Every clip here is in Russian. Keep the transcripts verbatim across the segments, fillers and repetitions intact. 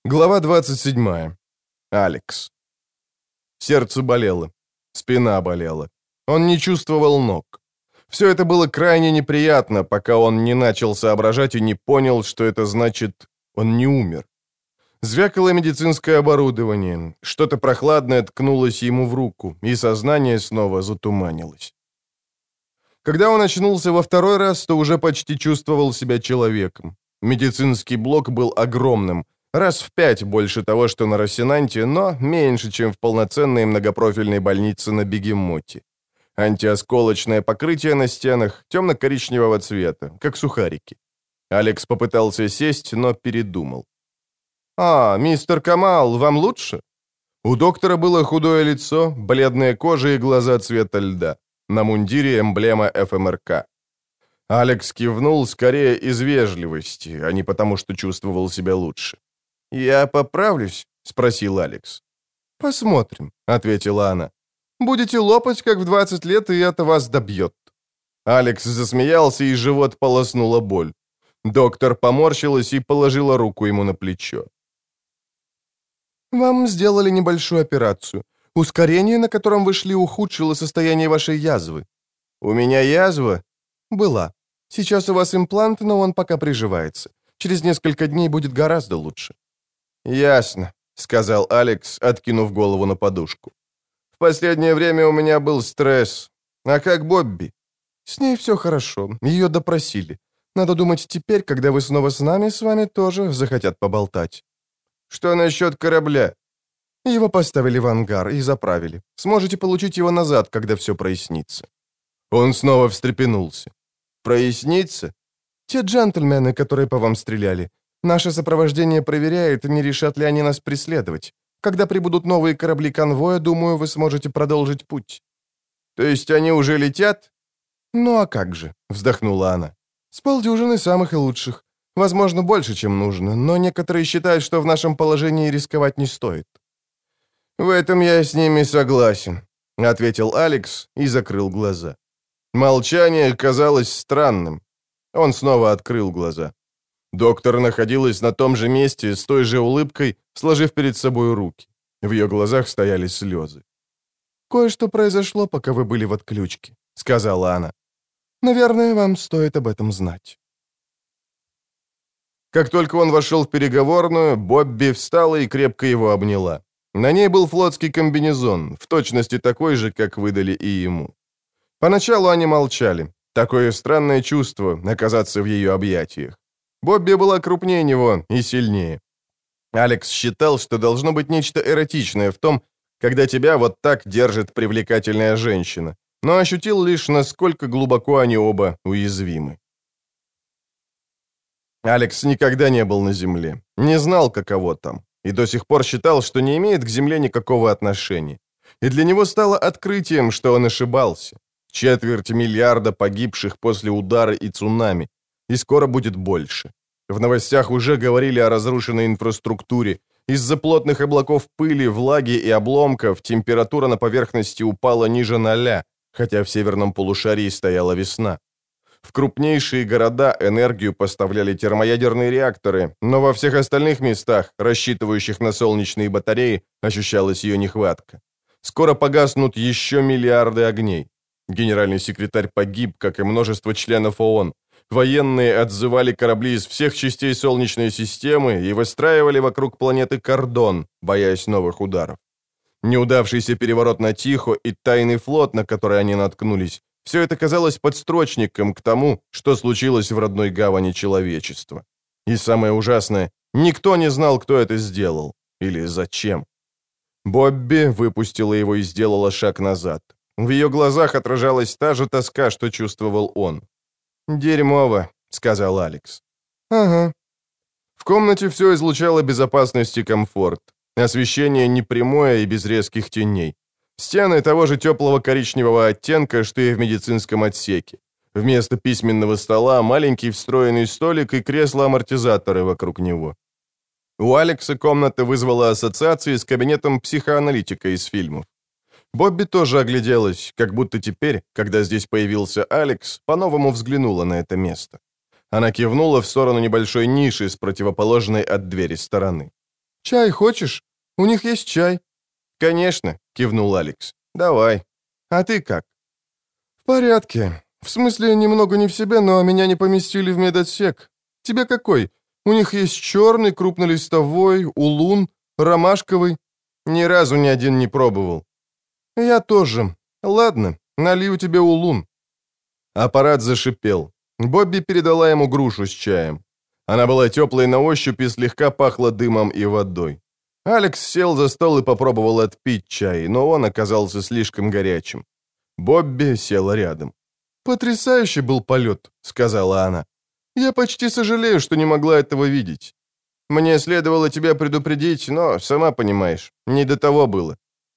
Глава двадцать седьмая. Алекс. Сердце болело. Спина болела. Он не чувствовал ног. Все это было крайне неприятно, пока он не начал соображать и не понял, что это значит «он не умер». Звякало медицинское оборудование. Что-то прохладное ткнулось ему в руку, и сознание снова затуманилось. Когда он очнулся во второй раз, то уже почти чувствовал себя человеком. Медицинский блок был огромным, раз в пять больше того, что на Росинанте, но меньше, чем в полноценной многопрофильной больнице на Бегемоте. Антиосколочное покрытие на стенах темно-коричневого цвета, как сухарики. Алекс попытался сесть, но передумал. «А, мистер Камал, вам лучше?» У доктора было худое лицо, бледная кожа и глаза цвета льда. На мундире эмблема эф эм эр ка. Алекс кивнул скорее из вежливости, а не потому, что чувствовал себя лучше. «Я поправлюсь?» — спросил Алекс. «Посмотрим», — ответила она. «Будете лопать, как в двадцать лет, и это вас добьет». Алекс засмеялся, и живот полоснула боль. Доктор поморщилась и положила руку ему на плечо. «Вам сделали небольшую операцию. Ускорение, на котором вы шли, ухудшило состояние вашей язвы». «У меня язва?» «Была. Сейчас у вас имплант, но он пока приживается. Через несколько дней будет гораздо лучше». «Ясно», — сказал Алекс, откинув голову на подушку. «В последнее время у меня был стресс. А как Бобби?» «С ней все хорошо. Ее допросили. Надо думать, теперь, когда вы снова с нами, с вами тоже захотят поболтать». «Что насчет корабля?» «Его поставили в ангар и заправили. Сможете получить его назад, когда все прояснится». Он снова встрепенулся. «Прояснится?» «Те джентльмены, которые по вам стреляли. Наше сопровождение проверяет, не решат ли они нас преследовать. Когда прибудут новые корабли конвоя, думаю, вы сможете продолжить путь». «То есть они уже летят?» «Ну а как же», — вздохнула она. «С полдюжины самых и лучших. Возможно, больше, чем нужно, но некоторые считают, что в нашем положении рисковать не стоит». «В этом я с ними согласен», — ответил Алекс и закрыл глаза. Молчание казалось странным. Он снова открыл глаза. Доктор находилась на том же месте с той же улыбкой, сложив перед собой руки. В ее глазах стояли слезы. «Кое-что произошло, пока вы были в отключке», — сказала она. «Наверное, вам стоит об этом знать». Как только он вошел в переговорную, Бобби встала и крепко его обняла. На ней был флотский комбинезон, в точности такой же, как выдали и ему. Поначалу они молчали. Такое странное чувство — оказаться в ее объятиях. Бобби была крупнее него и сильнее. Алекс считал, что должно быть нечто эротичное в том, когда тебя вот так держит привлекательная женщина, но ощутил лишь, насколько глубоко они оба уязвимы. Алекс никогда не был на Земле, не знал, каково там, и до сих пор считал, что не имеет к Земле никакого отношения. И для него стало открытием, что он ошибался. Четверть миллиарда погибших после удара и цунами, и скоро будет больше. В новостях уже говорили о разрушенной инфраструктуре. Из-за плотных облаков пыли, влаги и обломков температура на поверхности упала ниже ноля, хотя в северном полушарии стояла весна. В крупнейшие города энергию поставляли термоядерные реакторы, но во всех остальных местах, рассчитывающих на солнечные батареи, ощущалась ее нехватка. Скоро погаснут еще миллиарды огней. Генеральный секретарь погиб, как и множество членов ООН. Военные отзывали корабли из всех частей Солнечной системы и выстраивали вокруг планеты кордон, боясь новых ударов. Неудавшийся переворот на Тихо и тайный флот, на который они наткнулись, все это казалось подстрочником к тому, что случилось в родной гавани человечества. И самое ужасное, никто не знал, кто это сделал или зачем. Бобби выпустила его и сделала шаг назад. В ее глазах отражалась та же тоска, что чувствовал он. «Дерьмово», — сказал Алекс. «Ага». В комнате все излучало безопасность и комфорт. Освещение непрямое и без резких теней. Стены того же теплого коричневого оттенка, что и в медицинском отсеке. Вместо письменного стола маленький встроенный столик и кресло-амортизаторы вокруг него. У Алекса комната вызвала ассоциации с кабинетом психоаналитика из фильмов. Бобби тоже огляделась, как будто теперь, когда здесь появился Алекс, по-новому взглянула на это место. Она кивнула в сторону небольшой ниши с противоположной от двери стороны. «Чай хочешь? У них есть чай». «Конечно», — кивнул Алекс. «Давай. А ты как?» «В порядке. В смысле, немного не в себе, но меня не поместили в медотсек. Тебе какой? У них есть черный, крупнолистовой, улун, ромашковый». «Ни разу ни один не пробовал». «Я тоже. Ладно, налью тебе улун». Аппарат зашипел. Бобби передала ему грушу с чаем. Она была теплой на ощупь и слегка пахла дымом и водой. Алекс сел за стол и попробовал отпить чай, но он оказался слишком горячим. Бобби села рядом. «Потрясающий был полет», — сказала она. «Я почти сожалею, что не могла этого видеть». «Мне следовало тебя предупредить, но, сама понимаешь, не до того было».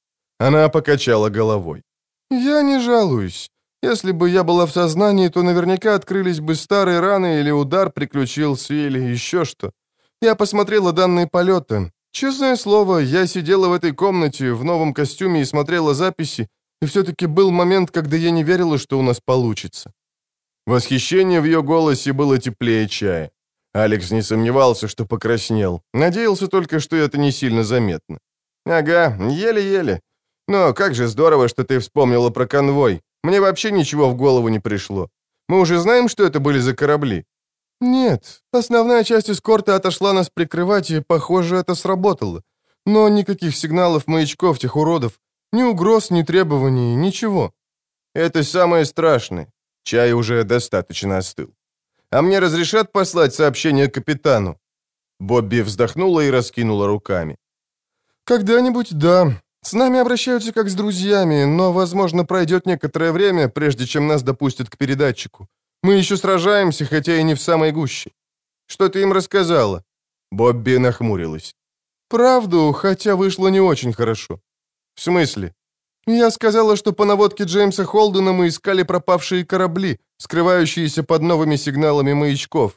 Она покачала головой. «Я не жалуюсь. Если бы я была в сознании, то наверняка открылись бы старые раны или удар приключился, или еще что. Я посмотрела данные полета. Честное слово, я сидела в этой комнате в новом костюме и смотрела записи, и все-таки был момент, когда я не верила, что у нас получится». Восхищение в ее голосе было теплее чая. Алекс не сомневался, что покраснел. Надеялся только, что это не сильно заметно. «Ага, еле-еле. Но как же здорово, что ты вспомнила про конвой. Мне вообще ничего в голову не пришло. Мы уже знаем, что это были за корабли?» «Нет, основная часть эскорта отошла нас прикрывать, и, похоже, это сработало. Но никаких сигналов маячков тех уродов, ни угроз, ни требований, ничего». «Это самое страшное. Чай уже достаточно остыл. А мне разрешат послать сообщение капитану?» Бобби вздохнула и раскинула руками. «Когда-нибудь да. С нами обращаются как с друзьями, но, возможно, пройдет некоторое время, прежде чем нас допустят к передатчику. Мы еще сражаемся, хотя и не в самой гуще». «Что ты им рассказала?» Бобби нахмурилась. «Правду, хотя вышло не очень хорошо». «В смысле?» «Я сказала, что по наводке Джеймса Холдена мы искали пропавшие корабли, скрывающиеся под новыми сигналами маячков».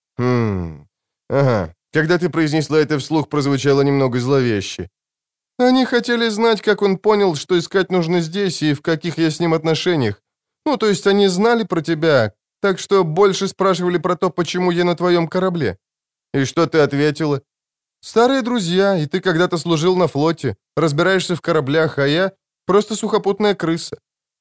«Хм... Ага. Когда ты произнесла это вслух, прозвучало немного зловеще». «Они хотели знать, как он понял, что искать нужно здесь и в каких я с ним отношениях. Ну, то есть они знали про тебя, так что больше спрашивали про то, почему я на твоем корабле». «И что ты ответила?» «Старые друзья, и ты когда-то служил на флоте, разбираешься в кораблях, а я просто сухопутная крыса.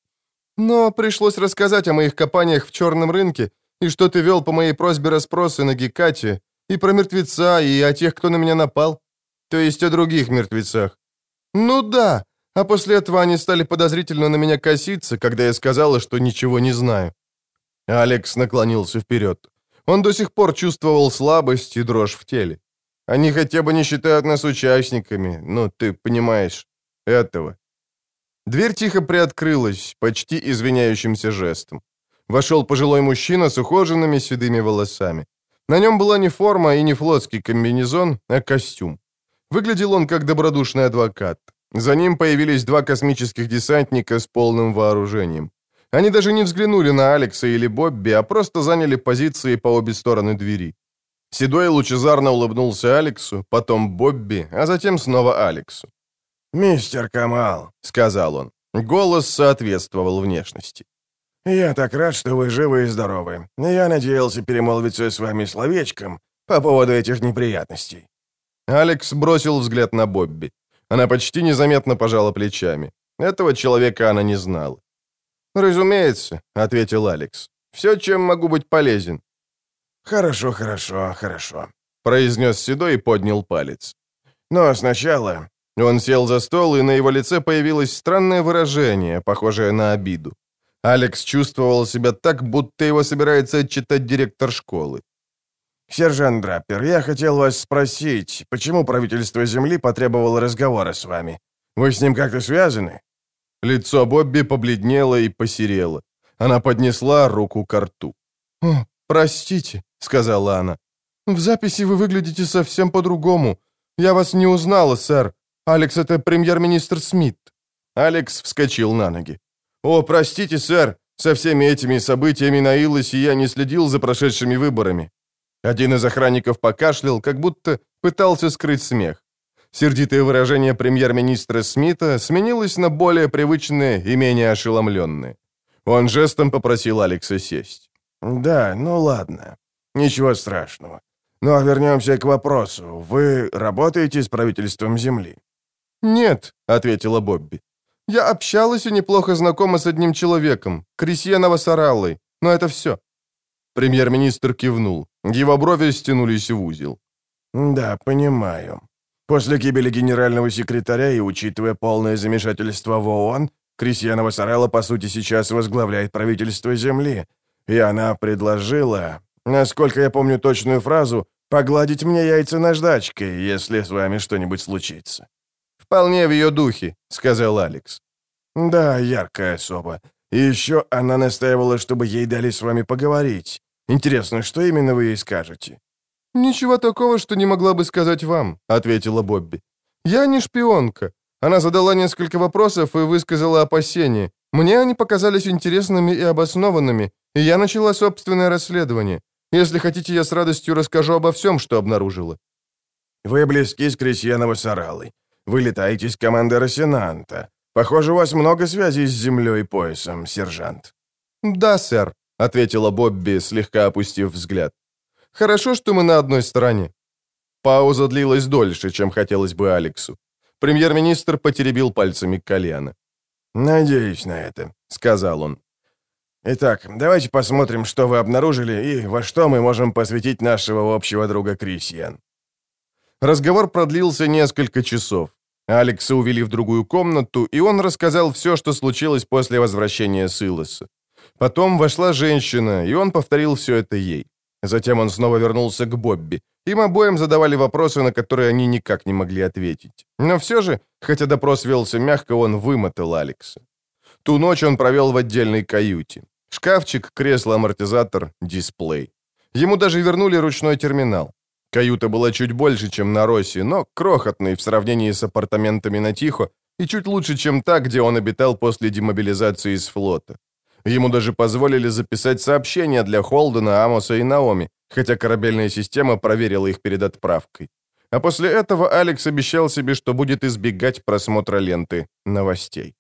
Но пришлось рассказать о моих копаниях в черном рынке, и что ты вел по моей просьбе расспросы на Гекате, и про мертвеца, и о тех, кто на меня напал. То есть о других мертвецах». «Ну да, а после этого они стали подозрительно на меня коситься, когда я сказала, что ничего не знаю». Алекс наклонился вперед. Он до сих пор чувствовал слабость и дрожь в теле. «Они хотя бы не считают нас участниками, ну, ты понимаешь, этого». Дверь тихо приоткрылась, почти извиняющимся жестом. Вошел пожилой мужчина с ухоженными седыми волосами. На нем была не форма и не флотский комбинезон, а костюм. Выглядел он как добродушный адвокат. За ним появились два космических десантника с полным вооружением. Они даже не взглянули на Алекса или Бобби, а просто заняли позиции по обе стороны двери. Седой лучезарно улыбнулся Алексу, потом Бобби, а затем снова Алексу. «Мистер Камал», — сказал он. Голос соответствовал внешности. «Я так рад, что вы живы и здоровы. Я надеялся перемолвиться с вами словечком по поводу этих неприятностей». Алекс бросил взгляд на Бобби. Она почти незаметно пожала плечами. Этого человека она не знала. «Разумеется», — ответил Алекс. «Все, чем могу быть полезен». «Хорошо, хорошо, хорошо», — произнес Седой и поднял палец. «Но сначала...» Он сел за стол, и на его лице появилось странное выражение, похожее на обиду. Алекс чувствовал себя так, будто его собирается отчитать директор школы. «Сержант Драппер, я хотел вас спросить, почему правительство Земли потребовало разговора с вами? Вы с ним как-то связаны?» Лицо Бобби побледнело и посерело. Она поднесла руку к рту. «О, простите», — сказала она. «В записи вы выглядите совсем по-другому. Я вас не узнала, сэр. Алекс — это премьер-министр Смит». Алекс вскочил на ноги. «О, простите, сэр, со всеми этими событиями на Илосе я не следил за прошедшими выборами». Один из охранников покашлял, как будто пытался скрыть смех. Сердитое выражение премьер-министра Смита сменилось на более привычное и менее ошеломленное. Он жестом попросил Алекса сесть. «Да, ну ладно. Ничего страшного. Но вернемся к вопросу. Вы работаете с правительством Земли?» «Нет», — ответила Бобби. «Я общалась и неплохо знакома с одним человеком, Крисье Навасараллой, но это все». Премьер-министр кивнул. Его брови стянулись в узел. «Да, понимаю. После гибели генерального секретаря и учитывая полное замешательство в ООН, Крисье Навасаралла, по сути, сейчас возглавляет правительство Земли, и она предложила, насколько я помню точную фразу, погладить мне яйца наждачкой, если с вами что-нибудь случится». «Вполне в ее духе», — сказал Алекс. «Да, яркая особа. И еще она настаивала, чтобы ей дали с вами поговорить. Интересно, что именно вы ей скажете?» «Ничего такого, что не могла бы сказать вам», — ответила Бобби. «Я не шпионка. Она задала несколько вопросов и высказала опасения. Мне они показались интересными и обоснованными, и я начала собственное расследование. Если хотите, я с радостью расскажу обо всем, что обнаружила». «Вы близки с Крисье Навасараллой. Вы летаете с командой Росинанта. Похоже, у вас много связей с землей и поясом, сержант». «Да, сэр», — ответила Бобби, слегка опустив взгляд. «Хорошо, что мы на одной стороне». Пауза длилась дольше, чем хотелось бы Алексу. Премьер-министр потеребил пальцами колено. «Надеюсь на это», — сказал он. «Итак, давайте посмотрим, что вы обнаружили и во что мы можем посвятить нашего общего друга Крисьен». Разговор продлился несколько часов. Алекса увели в другую комнату, и он рассказал все, что случилось после возвращения с Илоса. Потом вошла женщина, и он повторил все это ей. Затем он снова вернулся к Бобби. Им обоим задавали вопросы, на которые они никак не могли ответить. Но все же, хотя допрос велся мягко, он вымотал Алекса. Ту ночь он провел в отдельной каюте. Шкафчик, кресло-амортизатор, дисплей. Ему даже вернули ручной терминал. Каюта была чуть больше, чем на Росси, но крохотной в сравнении с апартаментами на Тихо и чуть лучше, чем та, где он обитал после демобилизации из флота. Ему даже позволили записать сообщения для Холдена, Амоса и Наоми, хотя корабельная система проверила их перед отправкой. А после этого Алекс обещал себе, что будет избегать просмотра ленты новостей.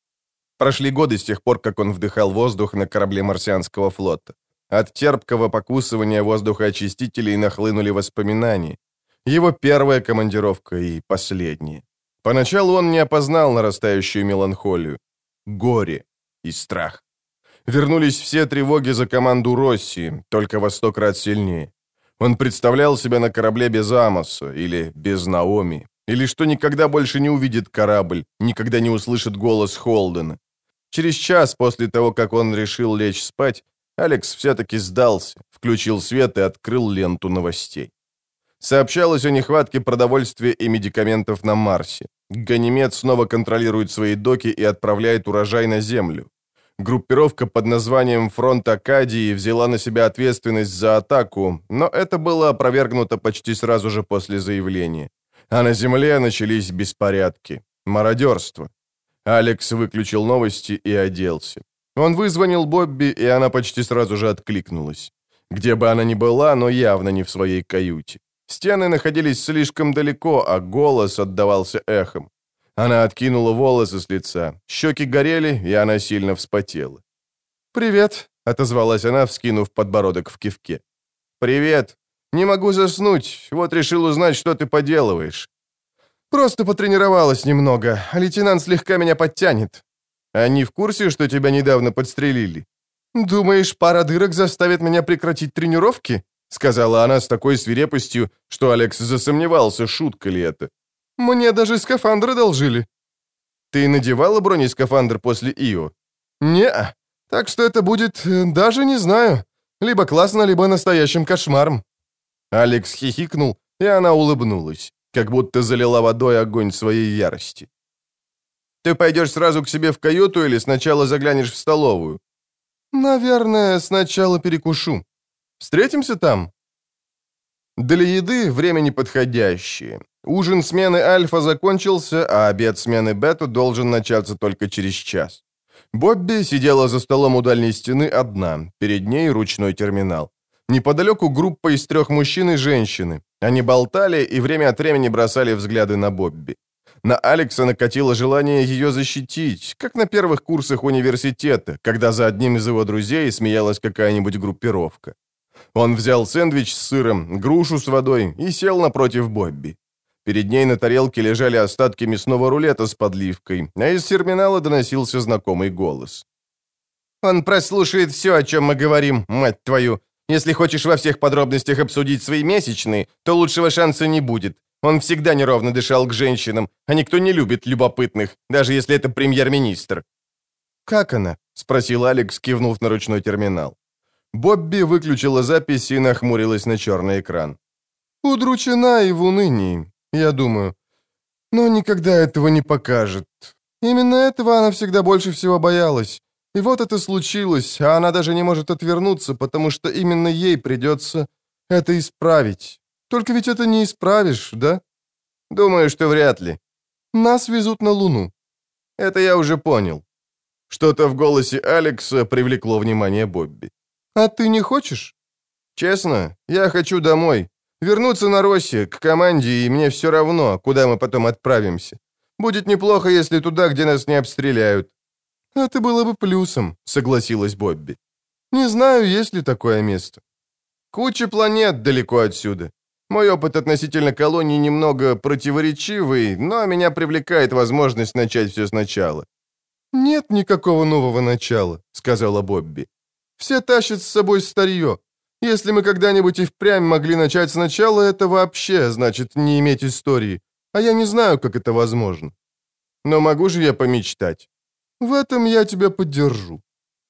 Прошли годы с тех пор, как он вдыхал воздух на корабле марсианского флота. От терпкого покусывания воздухоочистителей нахлынули воспоминания. Его первая командировка и последняя. Поначалу он не опознал нарастающую меланхолию, горе и страх. Вернулись все тревоги за команду Росси, только во сто крат сильнее. Он представлял себя на корабле без Амоса или без Наоми, или что никогда больше не увидит корабль, никогда не услышит голос Холдена. Через час после того, как он решил лечь спать, Алекс все-таки сдался, включил свет и открыл ленту новостей. Сообщалось о нехватке продовольствия и медикаментов на Марсе. Ганимед снова контролирует свои доки и отправляет урожай на Землю. Группировка под названием «Фронт Акадии» взяла на себя ответственность за атаку, но это было опровергнуто почти сразу же после заявления. А на Земле начались беспорядки, мародерство. Алекс выключил новости и оделся. Он вызвонил Бобби, и она почти сразу же откликнулась. Где бы она ни была, но явно не в своей каюте. Стены находились слишком далеко, а голос отдавался эхом. Она откинула волосы с лица, щеки горели, и она сильно вспотела. «Привет», — отозвалась она, вскинув подбородок в кивке. «Привет. Не могу заснуть, вот решил узнать, что ты поделываешь». «Просто потренировалась немного, а лейтенант слегка меня подтянет». «Они в курсе, что тебя недавно подстрелили?» «Думаешь, пара дырок заставит меня прекратить тренировки?» — сказала она с такой свирепостью, что Алекс засомневался, шутка ли это. «Мне даже скафандр одолжили». «Ты надевала бронескафандр после Ио?» «Не, так что это будет, даже не знаю, либо классно, либо настоящим кошмаром». Алекс хихикнул, и она улыбнулась, как будто залила водой огонь своей ярости. «Ты пойдешь сразу к себе в каюту или сначала заглянешь в столовую?» «Наверное, сначала перекушу. Встретимся там?» Для еды время неподходящее. Ужин смены Альфа закончился, а обед смены Бета должен начаться только через час. Бобби сидела за столом у дальней стены одна, перед ней ручной терминал. Неподалеку группа из трех мужчин и женщины. Они болтали и время от времени бросали взгляды на Бобби. На Алекса накатило желание ее защитить, как на первых курсах университета, когда за одним из его друзей смеялась какая-нибудь группировка. Он взял сэндвич с сыром, грушу с водой и сел напротив Бобби. Перед ней на тарелке лежали остатки мясного рулета с подливкой, а из терминала доносился знакомый голос. «Он прослушает все, о чем мы говорим, мать твою. Если хочешь во всех подробностях обсудить свои месячные, то лучшего шанса не будет. Он всегда неровно дышал к женщинам, а никто не любит любопытных, даже если это премьер-министр». «Как она?» — спросил Алекс, кивнув на ручной терминал. Бобби выключила запись и нахмурилась на черный экран. «Удручена и в унынии, я думаю. Но никогда этого не покажет. Именно этого она всегда больше всего боялась. И вот это случилось, а она даже не может отвернуться, потому что именно ей придется это исправить. Только ведь это не исправишь, да?» «Думаю, что вряд ли. Нас везут на Луну». «Это я уже понял». Что-то в голосе Алекса привлекло внимание Бобби. «А ты не хочешь?» «Честно, я хочу домой. Вернуться на Росси, к команде, и мне все равно, куда мы потом отправимся. Будет неплохо, если туда, где нас не обстреляют». «Это было бы плюсом», — согласилась Бобби. «Не знаю, есть ли такое место. Куча планет далеко отсюда. Мой опыт относительно колонии немного противоречивый, но меня привлекает возможность начать все сначала». «Нет никакого нового начала», — сказала Бобби. «Все тащат с собой старье. Если мы когда-нибудь и впрямь могли начать сначала, это вообще значит не иметь истории. А я не знаю, как это возможно. Но могу же я помечтать? В этом я тебя поддержу».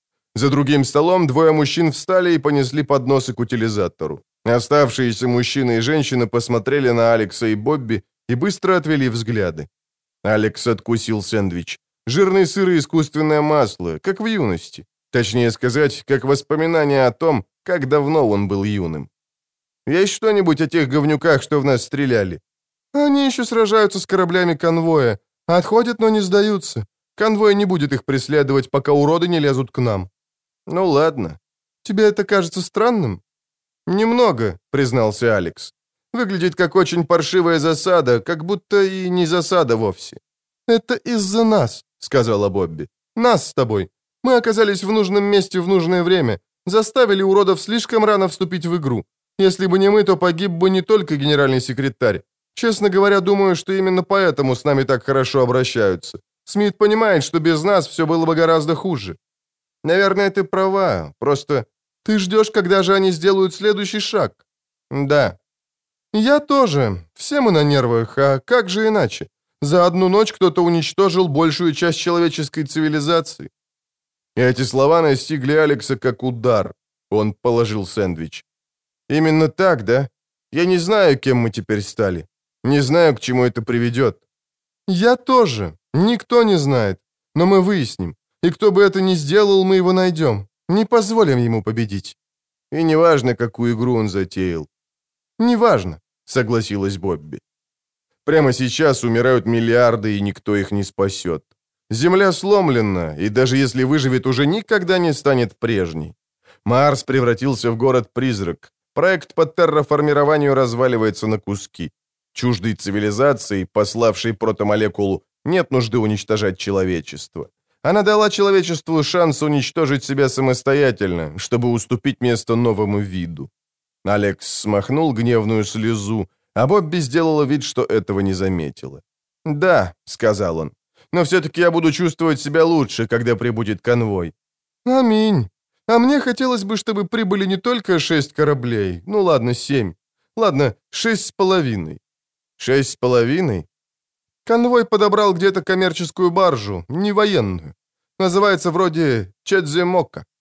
За другим столом двое мужчин встали и понесли подносы к утилизатору. Оставшиеся мужчина и женщина посмотрели на Алекса и Бобби и быстро отвели взгляды. Алекс откусил сэндвич. Жирный сыр и искусственное масло, как в юности. Точнее сказать, как воспоминание о том, как давно он был юным. «Есть что-нибудь о тех говнюках, что в нас стреляли?» «Они еще сражаются с кораблями конвоя. Отходят, но не сдаются. Конвой не будет их преследовать, пока уроды не лезут к нам». «Ну ладно. Тебе это кажется странным?» «Немного», — признался Алекс. «Выглядит как очень паршивая засада, как будто и не засада вовсе». «Это из-за нас», — сказала Бобби. «Нас с тобой. Мы оказались в нужном месте в нужное время. Заставили уродов слишком рано вступить в игру. Если бы не мы, то погиб бы не только генеральный секретарь. Честно говоря, думаю, что именно поэтому с нами так хорошо обращаются. Смит понимает, что без нас все было бы гораздо хуже». «Наверное, ты права. Просто ты ждешь, когда же они сделают следующий шаг?» «Да». «Я тоже. Все мы на нервах, а как же иначе? За одну ночь кто-то уничтожил большую часть человеческой цивилизации». Эти слова настигли Алекса как удар. Он положил сэндвич. «Именно так, да? Я не знаю, кем мы теперь стали. Не знаю, к чему это приведет». «Я тоже. Никто не знает. Но мы выясним. И кто бы это ни сделал, мы его найдем. Не позволим ему победить». «И неважно, какую игру он затеял». «Неважно», — согласилась Бобби. «Прямо сейчас умирают миллиарды, и никто их не спасет. Земля сломлена, и даже если выживет, уже никогда не станет прежней. Марс превратился в город-призрак. Проект по терраформированию разваливается на куски. Чуждой цивилизации, пославшей протомолекулу, нет нужды уничтожать человечество. Она дала человечеству шанс уничтожить себя самостоятельно, чтобы уступить место новому виду». Алекс смахнул гневную слезу, а Бобби сделала вид, что этого не заметила. «Да», — сказал он, — «но все-таки я буду чувствовать себя лучше, когда прибудет конвой». «Аминь. А мне хотелось бы, чтобы прибыли не только шесть кораблей, ну ладно, семь. Ладно, шесть с половиной». «Шесть с половиной?» Конвой подобрал где-то коммерческую баржу, не военную. Называется вроде Чедземока.